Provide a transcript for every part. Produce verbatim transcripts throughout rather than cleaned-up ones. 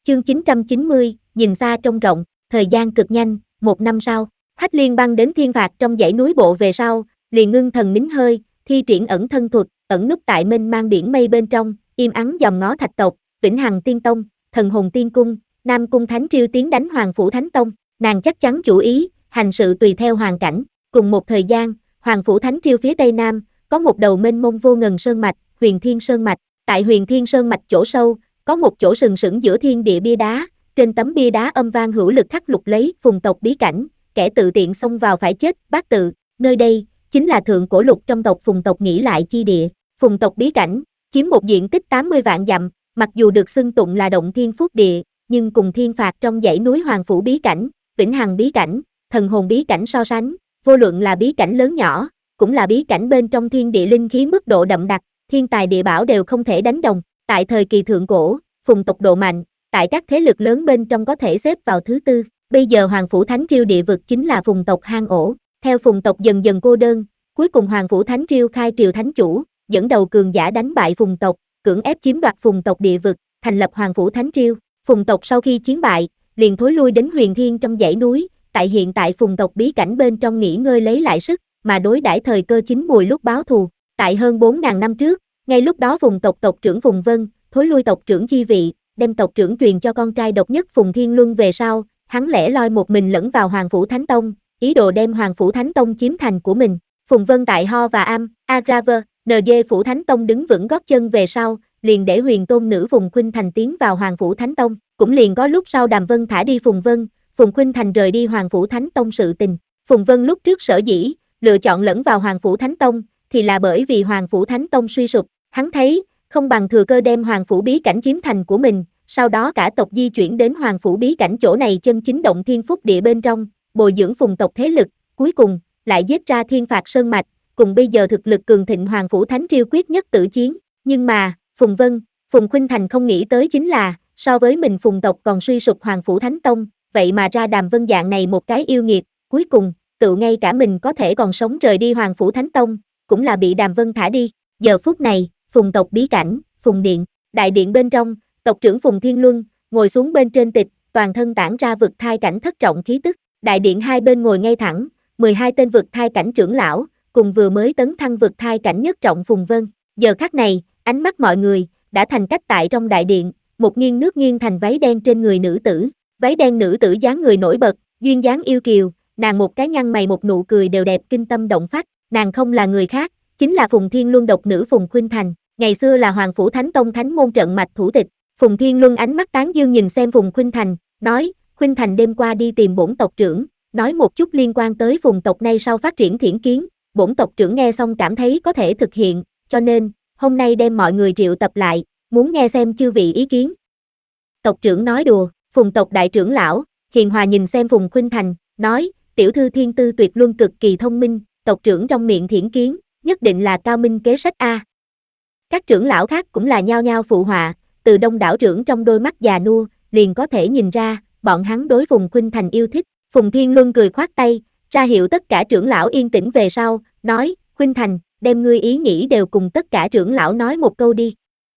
Chương chín trăm chín mươi, nhìn xa trông rộng, thời gian cực nhanh, một năm sau, Hách Liên băng đến thiên phạt trong dãy núi bộ về sau, liền ngưng thần nín hơi, thi triển ẩn thân thuật, ẩn núp tại mênh mang biển mây bên trong, im ắng dòm ngó thạch tộc, Vĩnh Hằng Tiên Tông, Thần Hồn Tiên Cung, Nam Cung Thánh Triều tiến đánh Hoàng Phủ Thánh Tông, nàng chắc chắn chủ ý, hành sự tùy theo hoàn cảnh. Cùng một thời gian, Hoàng Phủ Thánh Triều phía tây nam, có một đầu mênh mông vô ngần sơn mạch, Huyền Thiên Sơn mạch. Tại Huyền Thiên Sơn mạch chỗ sâu, có một chỗ sừng sững giữa thiên địa bia đá, trên tấm bia đá âm vang hữu lực khắc lục lấy phùng tộc bí cảnh, kẻ tự tiện xông vào phải chết, bát tự. Nơi đây chính là thượng cổ lục trong tộc phùng tộc nghỉ lại chi địa. Phùng tộc bí cảnh chiếm một diện tích tám mươi vạn dặm, mặc dù được xưng tụng là động thiên phúc địa, nhưng cùng thiên phạt trong dãy núi Hoàng Phủ bí cảnh, Vĩnh Hằng bí cảnh, Thần Hồn bí cảnh so sánh, vô luận là bí cảnh lớn nhỏ, cũng là bí cảnh bên trong thiên địa linh khí mức độ đậm đặc, thiên tài địa bảo đều không thể đánh đồng. Tại thời kỳ thượng cổ, phùng tộc độ mạnh, tại các thế lực lớn bên trong có thể xếp vào thứ tư. Bây giờ Hoàng Phủ Thánh Triều địa vực chính là phùng tộc hang ổ. Theo phùng tộc dần dần cô đơn, cuối cùng Hoàng Phủ Thánh Triều khai triều thánh chủ, dẫn đầu cường giả đánh bại phùng tộc, cưỡng ép chiếm đoạt phùng tộc địa vực, thành lập Hoàng Phủ Thánh Triều. Phùng tộc sau khi chiến bại, liền thối lui đến Huyền Thiên trong dãy núi, tại hiện tại phùng tộc bí cảnh bên trong nghỉ ngơi lấy lại sức, mà đối đãi thời cơ chín mùi lúc báo thù. Tại hơn bốn nghìn năm trước, ngay lúc đó phùng tộc tộc trưởng Phùng Vân, thối lui tộc trưởng chi vị, đem tộc trưởng truyền cho con trai độc nhất Phùng Thiên Luân về sau, hắn lẻ loi một mình lẫn vào Hoàng Phủ Thánh Tông, ý đồ đem Hoàng Phủ Thánh Tông chiếm thành của mình. Phùng Vân tại Ho và Am, Agraver, en giê Phủ Thánh Tông đứng vững gót chân về sau, liền để huyền tôn nữ Phùng Khuynh Thành tiến vào Hoàng Phủ Thánh Tông, cũng liền có lúc sau Đàm Vân thả đi Phùng Vân, Phùng Khuynh Thành rời đi Hoàng Phủ Thánh Tông sự tình. Phùng Vân lúc trước sở dĩ lựa chọn lẫn vào Hoàng Phủ Thánh Tông, thì là bởi vì Hoàng Phủ Thánh Tông suy sụp, hắn thấy không bằng thừa cơ đem Hoàng Phủ bí cảnh chiếm thành của mình, sau đó cả tộc di chuyển đến Hoàng Phủ bí cảnh chỗ này chân chính động thiên phúc địa bên trong, bồi dưỡng phùng tộc thế lực, cuối cùng lại giết ra thiên phạt sơn mạch, cùng bây giờ thực lực cường thịnh Hoàng Phủ Thánh Triều quyết nhất tử chiến. Nhưng mà, Phùng Vân, Phùng Khuynh Thành không nghĩ tới chính là, so với mình phùng tộc còn suy sụp Hoàng Phủ Thánh Tông, vậy mà ra Đàm Vân dạng này một cái yêu nghiệt, cuối cùng, tự ngay cả mình có thể còn sống rời đi Hoàng Phủ Thánh Tông, cũng là bị Đàm Vân thả đi. Giờ phút này, phùng tộc bí cảnh, phùng điện, đại điện bên trong, tộc trưởng Phùng Thiên Luân, ngồi xuống bên trên tịch, toàn thân tản ra vực thai cảnh thất trọng khí tức, đại điện hai bên ngồi ngay thẳng, mười hai tên vực thai cảnh trưởng lão, cùng vừa mới tấn thăng vực thai cảnh nhất trọng Phùng Vân. Giờ khắc này, ánh mắt mọi người, đã thành cách tại trong đại điện, một nghiêng nước nghiêng thành váy đen trên người nữ tử, váy đen nữ tử dáng người nổi bật, duyên dáng yêu kiều, nàng một cái nhăn mày một nụ cười đều đẹp kinh tâm động phách, nàng không là người khác, chính là Phùng Thiên Luân độc nữ Phùng Khuynh Thành, ngày xưa là Hoàng Phủ Thánh Tông Thánh môn trận mạch thủ tịch. Phùng Thiên Luân ánh mắt tán dương nhìn xem Phùng Khuynh Thành, nói, Khuynh Thành đêm qua đi tìm bổn tộc trưởng, nói một chút liên quan tới phùng tộc nay sau phát triển thiển kiến, bổn tộc trưởng nghe xong cảm thấy có thể thực hiện, cho nên, hôm nay đem mọi người triệu tập lại, muốn nghe xem chư vị ý kiến. Tộc trưởng nói đùa, phùng tộc đại trưởng lão, hiền hòa nhìn xem Phùng Khuynh Thành, nói, tiểu thư thiên tư tuyệt luân cực kỳ thông minh, tộc trưởng trong miệng thiển kiến, nhất định là cao minh kế sách A. Các trưởng lão khác cũng là nhao nhao phụ họa, từ đông đảo trưởng trong đôi mắt già nua, liền có thể nhìn ra, bọn hắn đối Phùng Khuynh Thành yêu thích. Phùng Thiên Luân cười khoát tay, ra hiệu tất cả trưởng lão yên tĩnh về sau, nói, Khuynh Thành, đem ngươi ý nghĩ đều cùng tất cả trưởng lão nói một câu đi.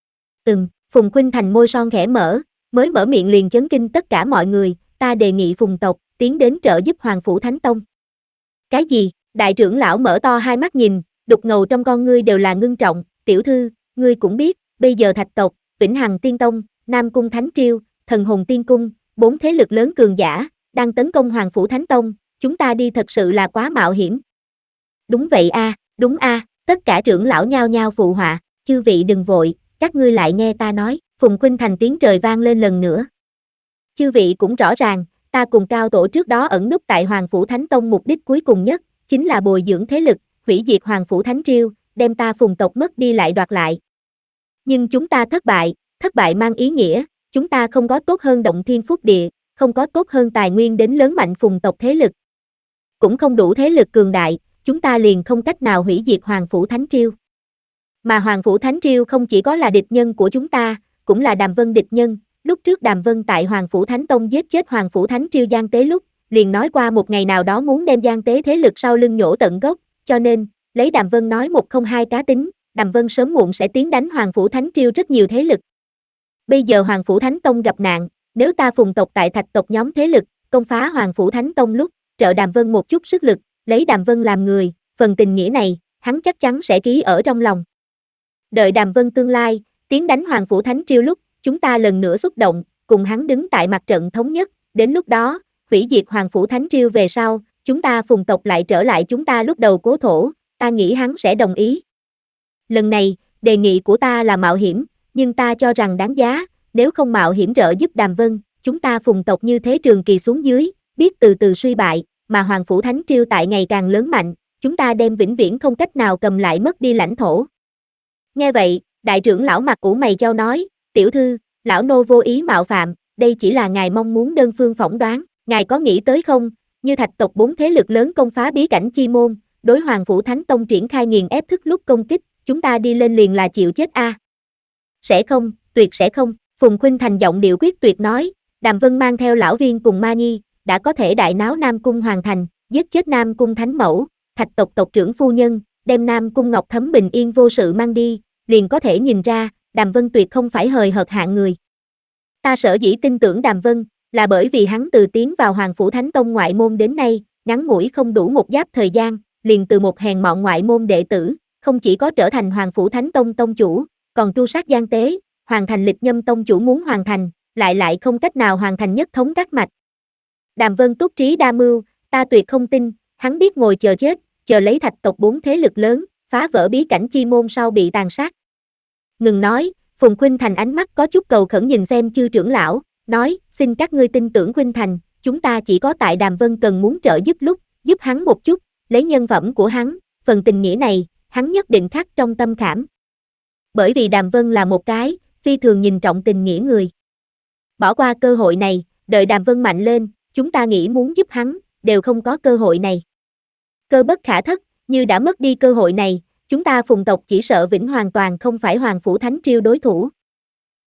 Ừm, Phùng Khuynh Thành môi son khẽ mở, mới mở miệng liền chấn kinh tất cả mọi người, ta đề nghị phùng tộc, tiến đến trợ giúp Hoàng Phủ Thánh Tông. Cái gì? Đại trưởng lão mở to hai mắt nhìn, đục ngầu trong con ngươi đều là ngưng trọng, tiểu thư, ngươi cũng biết, bây giờ Thạch tộc, Vĩnh Hằng Tiên Tông, Nam Cung Thánh Triều, Thần Hồn Tiên Cung, bốn thế lực lớn cường giả, đang tấn công Hoàng Phủ Thánh Tông, chúng ta đi thật sự là quá mạo hiểm. Đúng vậy a, à, đúng a, à, tất cả trưởng lão nhao nhao phụ họa, chư vị đừng vội, các ngươi lại nghe ta nói, Phùng Khuynh Thành tiếng trời vang lên lần nữa. Chư vị cũng rõ ràng, ta cùng cao tổ trước đó ẩn núp tại Hoàng Phủ Thánh Tông mục đích cuối cùng nhất, chính là bồi dưỡng thế lực, hủy diệt Hoàng Phủ Thánh Triều, đem ta phùng tộc mất đi lại đoạt lại. Nhưng chúng ta thất bại, thất bại mang ý nghĩa, chúng ta không có tốt hơn động thiên phúc địa, không có tốt hơn tài nguyên đến lớn mạnh phùng tộc thế lực. Cũng không đủ thế lực cường đại, chúng ta liền không cách nào hủy diệt Hoàng Phủ Thánh Triều. Mà Hoàng Phủ Thánh Triều không chỉ có là địch nhân của chúng ta, cũng là Đàm Vân địch nhân. Lúc trước Đàm Vân tại Hoàng Phủ Thánh Tông giết chết Hoàng Phủ Thánh Triều Giang Tế lúc, liền nói qua một ngày nào đó muốn đem Giang Tế thế lực sau lưng nhổ tận gốc, cho nên, lấy Đàm Vân nói một không hai cá tính, Đàm Vân sớm muộn sẽ tiến đánh Hoàng Phủ Thánh Triều rất nhiều thế lực. Bây giờ Hoàng Phủ Thánh Tông gặp nạn, Nếu ta phùng tộc tại Thạch tộc nhóm thế lực, công phá Hoàng Phủ Thánh Tông lúc, trợ Đàm Vân một chút sức lực, lấy Đàm Vân làm người, phần tình nghĩa này, hắn chắc chắn sẽ ký ở trong lòng. Đợi Đàm Vân tương lai, tiến đánh Hoàng Phủ Thánh Triều lúc, chúng ta lần nữa xuất động, cùng hắn đứng tại mặt trận thống nhất, đến lúc đó, hủy diệt Hoàng Phủ Thánh Triều về sau, chúng ta phùng tộc lại trở lại chúng ta lúc đầu cố thổ, ta nghĩ hắn sẽ đồng ý. Lần này, đề nghị của ta là mạo hiểm, nhưng ta cho rằng đáng giá, nếu không mạo hiểm trợ giúp Đàm Vân, chúng ta phùng tộc như thế trường kỳ xuống dưới, biết từ từ suy bại, mà Hoàng Phủ Thánh Triều tại ngày càng lớn mạnh, chúng ta đem vĩnh viễn không cách nào cầm lại mất đi lãnh thổ. Nghe vậy, đại trưởng lão mặt ủ mày chau nói, tiểu thư, lão nô vô ý mạo phạm, đây chỉ là ngài mong muốn đơn phương phỏng đoán, ngài có nghĩ tới không, như Thạch tộc bốn thế lực lớn công phá bí cảnh chi môn, đối Hoàng Phủ Thánh Tông triển khai nghiền ép thức lúc công kích, chúng ta đi lên liền là chịu chết a. À? Sẽ không, tuyệt sẽ không, Phùng Khuynh Thành giọng điệu quyết tuyệt nói, Đàm Vân mang theo lão viên cùng Ma Nhi, đã có thể đại náo Nam Cung hoàn thành, giết chết Nam Cung Thánh Mẫu, Thạch tộc tộc trưởng phu nhân, đem Nam Cung Ngọc Thấm bình yên vô sự mang đi, liền có thể nhìn ra, Đàm Vân tuyệt không phải hời hợt hạng người. Ta sở dĩ tin tưởng Đàm Vân, là bởi vì hắn từ tiến vào Hoàng Phủ Thánh Tông ngoại môn đến nay, ngắn ngủi không đủ một giáp thời gian, liền từ một hèn mọn ngoại môn đệ tử, không chỉ có trở thành Hoàng Phủ Thánh Tông tông chủ, còn tru sát gian tế, hoàn thành lịch nhâm tông chủ muốn hoàn thành, lại lại không cách nào hoàn thành nhất thống các mạch. Đàm Vân túc trí đa mưu, ta tuyệt không tin, hắn biết ngồi chờ chết, chờ lấy Thạch tộc bốn thế lực lớn, phá vỡ bí cảnh chi môn sau bị tàn sát. Ngừng nói, Phùng Khuynh Thành ánh mắt có chút cầu khẩn nhìn xem chư trưởng lão, nói, xin các ngươi tin tưởng Khuynh Thành, chúng ta chỉ có tại Đàm Vân cần muốn trợ giúp lúc, giúp hắn một chút, lấy nhân phẩm của hắn, phần tình nghĩa này, hắn nhất định khắc trong tâm khảm. Bởi vì Đàm Vân là một cái, phi thường nhìn trọng tình nghĩa người. Bỏ qua cơ hội này, đợi Đàm Vân mạnh lên, chúng ta nghĩ muốn giúp hắn, đều không có cơ hội này. Cơ bất khả thất, như đã mất đi cơ hội này, chúng ta phùng tộc chỉ sợ vĩnh hoàn toàn không phải Hoàng Phủ Thánh Triều đối thủ.